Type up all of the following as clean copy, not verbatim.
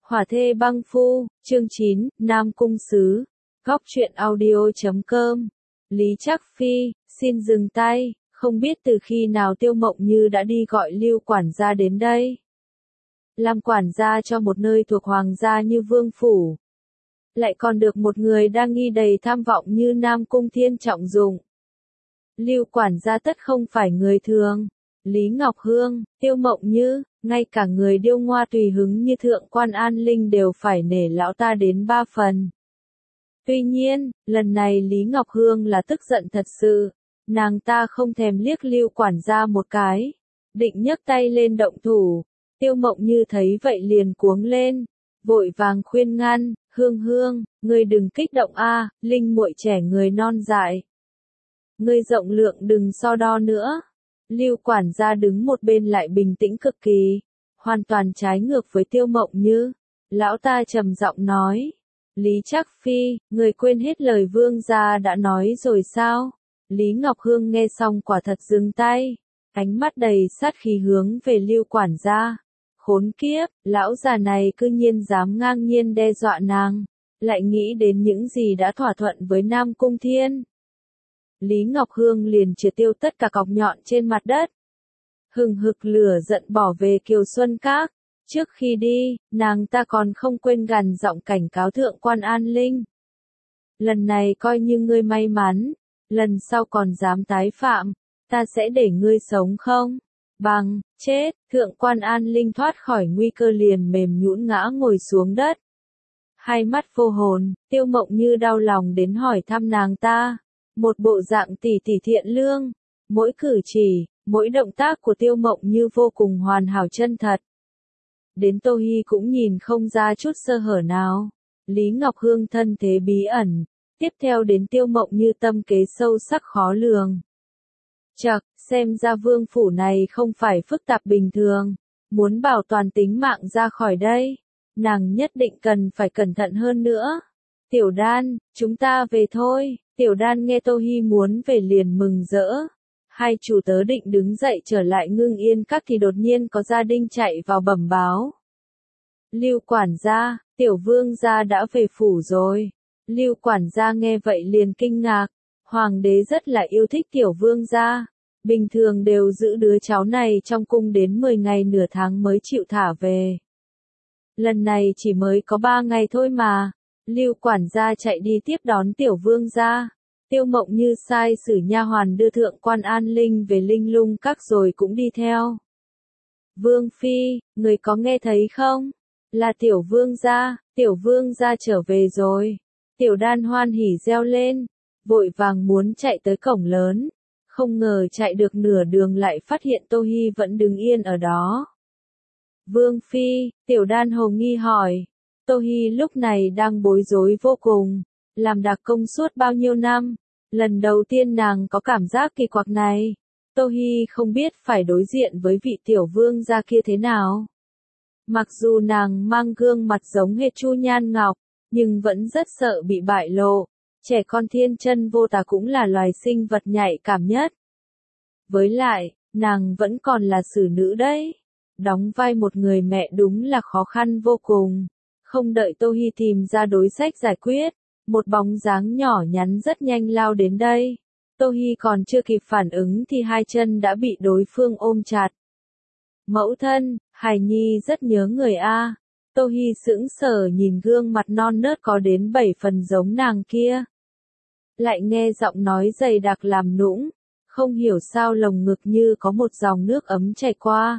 Hỏa thê băng phu, chương 9, Nam Cung Sứ, góc truyện audio.com. Lý Trác Phi, xin dừng tay, không biết từ khi nào Tiêu Mộng Như đã đi gọi Lưu quản gia đến đây. Làm quản gia cho một nơi thuộc hoàng gia như vương phủ. Lại còn được một người đang nghi đầy tham vọng như Nam Cung Thiên trọng dụng. Lưu quản gia tất không phải người thường. Lý Ngọc Hương, Tiêu Mộng Như, ngay cả người điêu ngoa tùy hứng như Thượng quan An Linh đều phải nể lão ta đến 3 phần. Tuy nhiên, lần này Lý Ngọc Hương là tức giận thật sự. Nàng ta không thèm liếc Lưu quản gia một cái. Định nhấc tay lên động thủ. Tiêu Mộng Như thấy vậy liền cuống lên. Vội vàng khuyên ngăn, Hương Hương, ngươi đừng kích động a, Linh muội trẻ người non dại. Ngươi rộng lượng đừng so đo nữa. Lưu quản gia đứng một bên lại bình tĩnh cực kỳ, hoàn toàn trái ngược với Tiêu Mộng Như. Lão ta trầm giọng nói, Lý Trác Phi, người quên hết lời vương gia đã nói rồi sao? Lý Ngọc Hương nghe xong quả thật dừng tay, ánh mắt đầy sát khí hướng về Lưu quản gia. Khốn kiếp, lão già này cư nhiên dám ngang nhiên đe dọa nàng, lại nghĩ đến những gì đã thỏa thuận với Nam Cung Thiên. Lý Ngọc Hương liền triệt tiêu tất cả cọc nhọn trên mặt đất. Hừng hực lửa giận bỏ về Kiều Xuân Các. Trước khi đi, nàng ta còn không quên gằn giọng cảnh cáo Thượng quan An Linh. Lần này coi như ngươi may mắn, lần sau còn dám tái phạm, ta sẽ để ngươi sống không? Bằng, chết, Thượng quan An Linh thoát khỏi nguy cơ liền mềm nhũn ngã ngồi xuống đất. Hai mắt vô hồn, Tiêu Mộng Như đau lòng đến hỏi thăm nàng ta. Một bộ dạng tỉ tỉ thiện lương, mỗi cử chỉ, mỗi động tác của Tiêu Mộng Như vô cùng hoàn hảo chân thật. Đến Tô Hi cũng nhìn không ra chút sơ hở nào. Lý Ngọc Hương thân thế bí ẩn, tiếp theo đến Tiêu Mộng Như tâm kế sâu sắc khó lường. Chậc, xem ra vương phủ này không phải phức tạp bình thường, muốn bảo toàn tính mạng ra khỏi đây, nàng nhất định cần phải cẩn thận hơn nữa. Tiểu Đan, chúng ta về thôi. Tiểu Đan nghe Tô Hi muốn về liền mừng rỡ. Hai chủ tớ định đứng dậy trở lại Ngưng Yên Các thì đột nhiên có gia đình chạy vào bẩm báo. Lưu quản gia, tiểu vương gia đã về phủ rồi. Lưu quản gia nghe vậy liền kinh ngạc. Hoàng đế rất là yêu thích tiểu vương gia. Bình thường đều giữ đứa cháu này trong cung đến 10 ngày nửa tháng mới chịu thả về. Lần này chỉ mới có 3 ngày thôi mà. Lưu quản gia chạy đi tiếp đón tiểu vương gia. Tiêu Mộng Như sai sử nha hoàn đưa Thượng quan An Linh về Linh Lung Các rồi cũng đi theo. Vương Phi, người có nghe thấy không? Là tiểu vương gia trở về rồi. Tiểu Đan hoan hỉ reo lên, vội vàng muốn chạy tới cổng lớn. Không ngờ chạy được nửa đường lại phát hiện Tô Hi vẫn đứng yên ở đó. Vương Phi, Tiểu Đan hồ nghi hỏi. Tô Hi lúc này đang bối rối vô cùng, làm đặc công suốt bao nhiêu năm, lần đầu tiên nàng có cảm giác kỳ quặc này. Tô Hi không biết phải đối diện với vị tiểu vương gia kia thế nào. Mặc dù nàng mang gương mặt giống hệt Chu Nhan Ngọc, nhưng vẫn rất sợ bị bại lộ. Trẻ con thiên chân vô tà cũng là loài sinh vật nhạy cảm nhất. Với lại, nàng vẫn còn là xử nữ đấy. Đóng vai một người mẹ đúng là khó khăn vô cùng. Không đợi Tô Hi tìm ra đối sách giải quyết, một bóng dáng nhỏ nhắn rất nhanh lao đến đây. Tô Hi còn chưa kịp phản ứng thì hai chân đã bị đối phương ôm chặt. Mẫu thân, hài nhi rất nhớ người a. Tô Hi sững sờ nhìn gương mặt non nớt có đến 7 phần giống nàng kia. Lại nghe giọng nói dày đặc làm nũng, không hiểu sao lồng ngực như có một dòng nước ấm chảy qua.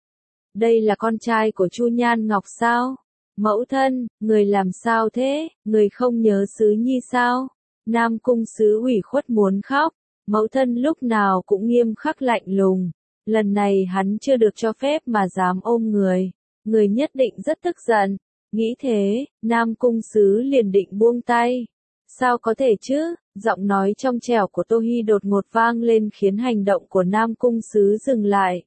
Đây là con trai của Chu Nhan Ngọc sao? Mẫu thân, người làm sao thế, người không nhớ Sứ Nhi sao? Nam Cung Sứ ủy khuất muốn khóc, mẫu thân lúc nào cũng nghiêm khắc lạnh lùng. Lần này hắn chưa được cho phép mà dám ôm người, người nhất định rất tức giận. Nghĩ thế, Nam Cung Sứ liền định buông tay. Sao có thể chứ, giọng nói trong trẻo của Tô Hi đột ngột vang lên khiến hành động của Nam Cung Sứ dừng lại.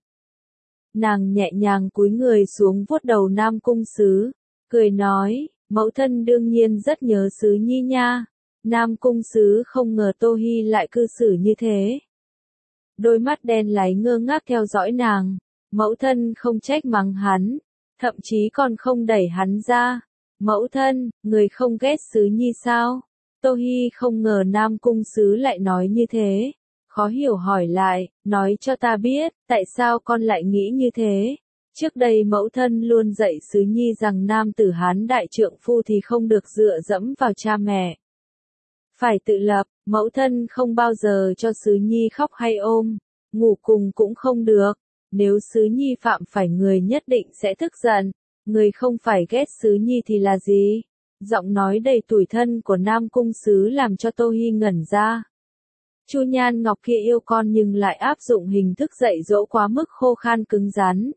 Nàng nhẹ nhàng cúi người xuống vuốt đầu Nam Cung Sứ, cười nói, mẫu thân đương nhiên rất nhớ Sứ Nhi nha. Nam Cung Sứ không ngờ Tô Hi lại cư xử như thế. Đôi mắt đen láy ngơ ngác theo dõi nàng, mẫu thân không trách mắng hắn. thậm chí còn không đẩy hắn ra. Mẫu thân, người không ghét Sứ Nhi sao? Tô Hi không ngờ Nam Cung Sứ lại nói như thế. Khó hiểu hỏi lại, nói cho ta biết, tại sao con lại nghĩ như thế? Trước đây mẫu thân luôn dạy Sứ Nhi rằng nam tử Hán đại trượng phu thì không được dựa dẫm vào cha mẹ. Phải tự lập, mẫu thân không bao giờ cho Sứ Nhi khóc hay ôm, ngủ cùng cũng không được. Nếu Sứ Nhi phạm phải người nhất định sẽ tức giận, người không phải ghét Sứ Nhi thì là gì? Giọng nói đầy tủi thân của Nam Cung Sứ làm cho Tô Hi ngẩn ra. Chu Nhan Ngọc kia yêu con nhưng lại áp dụng hình thức dạy dỗ quá mức khô khan cứng rắn.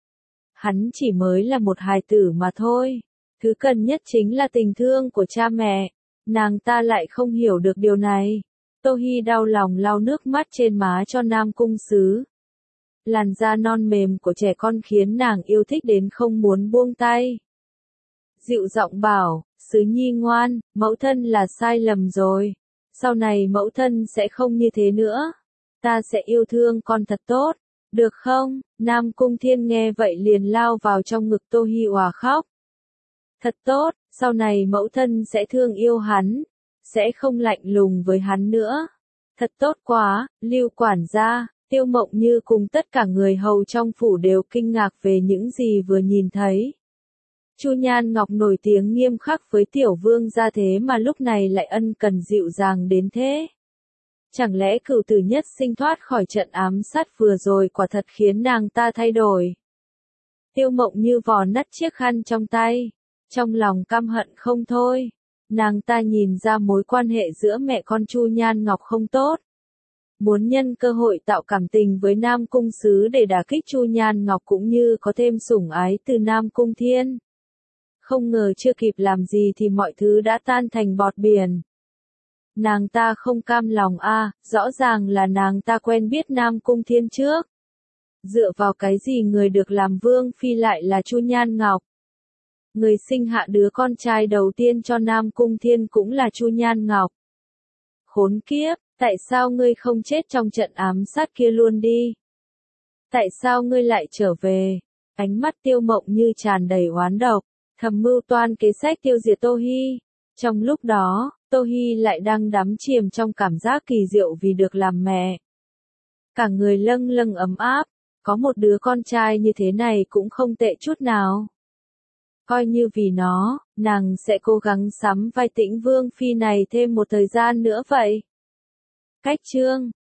Hắn chỉ mới là một hài tử mà thôi. Thứ cần nhất chính là tình thương của cha mẹ. Nàng ta lại không hiểu được điều này. Tô Hi đau lòng lau nước mắt trên má cho Nam Cung Sứ. Làn da non mềm của trẻ con khiến nàng yêu thích đến không muốn buông tay. Dịu giọng bảo, Sứ Nhi ngoan, mẫu thân là sai lầm rồi. Sau này mẫu thân sẽ không như thế nữa. Ta sẽ yêu thương con thật tốt. Được không? Nam Cung Thiên nghe vậy liền lao vào trong ngực Tô Hi òa khóc. Thật tốt, sau này mẫu thân sẽ thương yêu hắn. Sẽ không lạnh lùng với hắn nữa. Thật tốt quá, Lưu quản gia, Tiêu Mộng Như cùng tất cả người hầu trong phủ đều kinh ngạc về những gì vừa nhìn thấy. Chu Nhan Ngọc nổi tiếng nghiêm khắc với tiểu vương gia thế mà lúc này lại ân cần dịu dàng đến thế. Chẳng lẽ cửu tử nhất sinh thoát khỏi trận ám sát vừa rồi quả thật khiến nàng ta thay đổi. Tiêu Mộng Như vò nát chiếc khăn trong tay, trong lòng căm hận không thôi. Nàng ta nhìn ra mối quan hệ giữa mẹ con Chu Nhan Ngọc không tốt. Muốn nhân cơ hội tạo cảm tình với Nam Cung Sứ để đả kích Chu Nhan Ngọc cũng như có thêm sủng ái từ Nam Cung Thiên. Không ngờ chưa kịp làm gì thì mọi thứ đã tan thành bọt biển. Nàng ta không cam lòng rõ ràng là nàng ta quen biết Nam Cung Thiên trước. Dựa vào cái gì người được làm vương phi lại là Chu Nhan Ngọc? Người sinh hạ đứa con trai đầu tiên cho Nam Cung Thiên cũng là Chu Nhan Ngọc. Khốn kiếp, tại sao ngươi không chết trong trận ám sát kia luôn đi? Tại sao ngươi lại trở về? Ánh mắt Tiêu Mộng Như tràn đầy oán độc, thầm mưu toan kế sách tiêu diệt Tô Hi. Trong lúc đó, Tô Hi lại đang đắm chìm trong cảm giác kỳ diệu vì được làm mẹ. Cả người lâng lâng ấm áp, có một đứa con trai như thế này cũng không tệ chút nào. Coi như vì nó, nàng sẽ cố gắng sắm vai Tĩnh Vương phi này thêm một thời gian nữa vậy. Cách chương